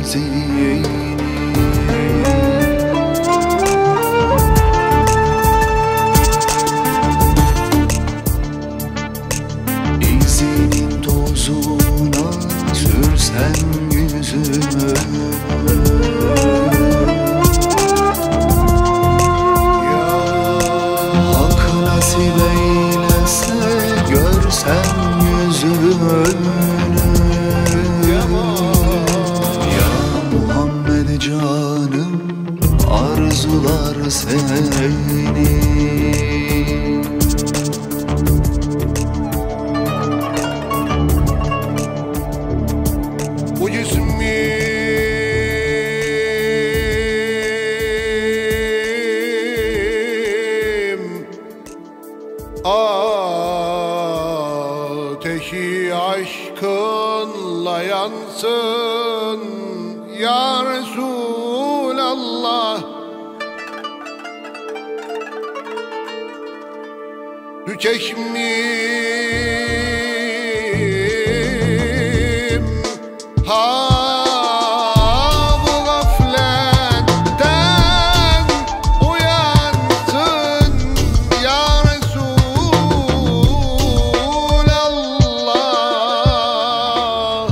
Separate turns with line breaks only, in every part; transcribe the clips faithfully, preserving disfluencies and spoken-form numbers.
izini. İzinin tozuna sürsen yüzümü, hak nasip eylese görsen yüzümü. Canım arzular seni.
Bu cismim ateşi aşkınla yansın ya Resulallah. Şu çeşmim ha bu gafletten uyansın ya Resulallah.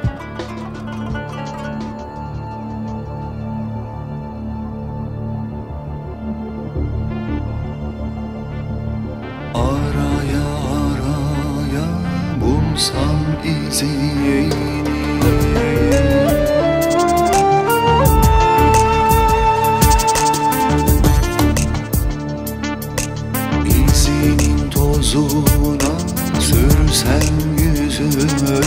Araya araya bulsam izini, İzinin tozuna sürsem yüzümü,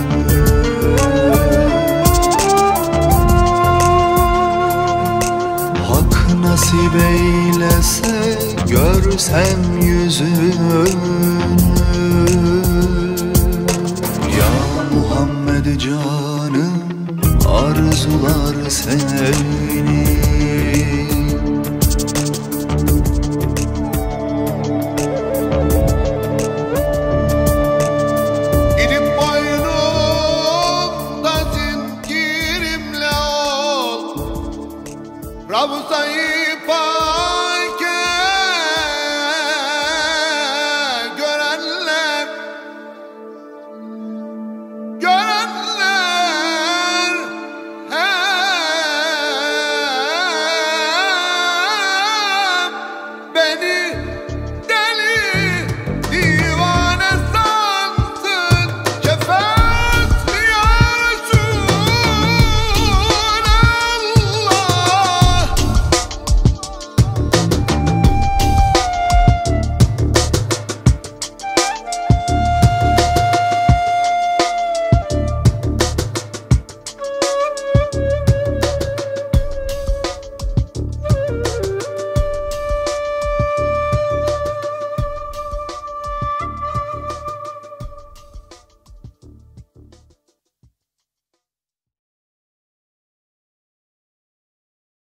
hak nasip eylese görsem yüzünü. Ya Muhammed canım arzular seni.
Gidip boynumda zincirimle ol Ravza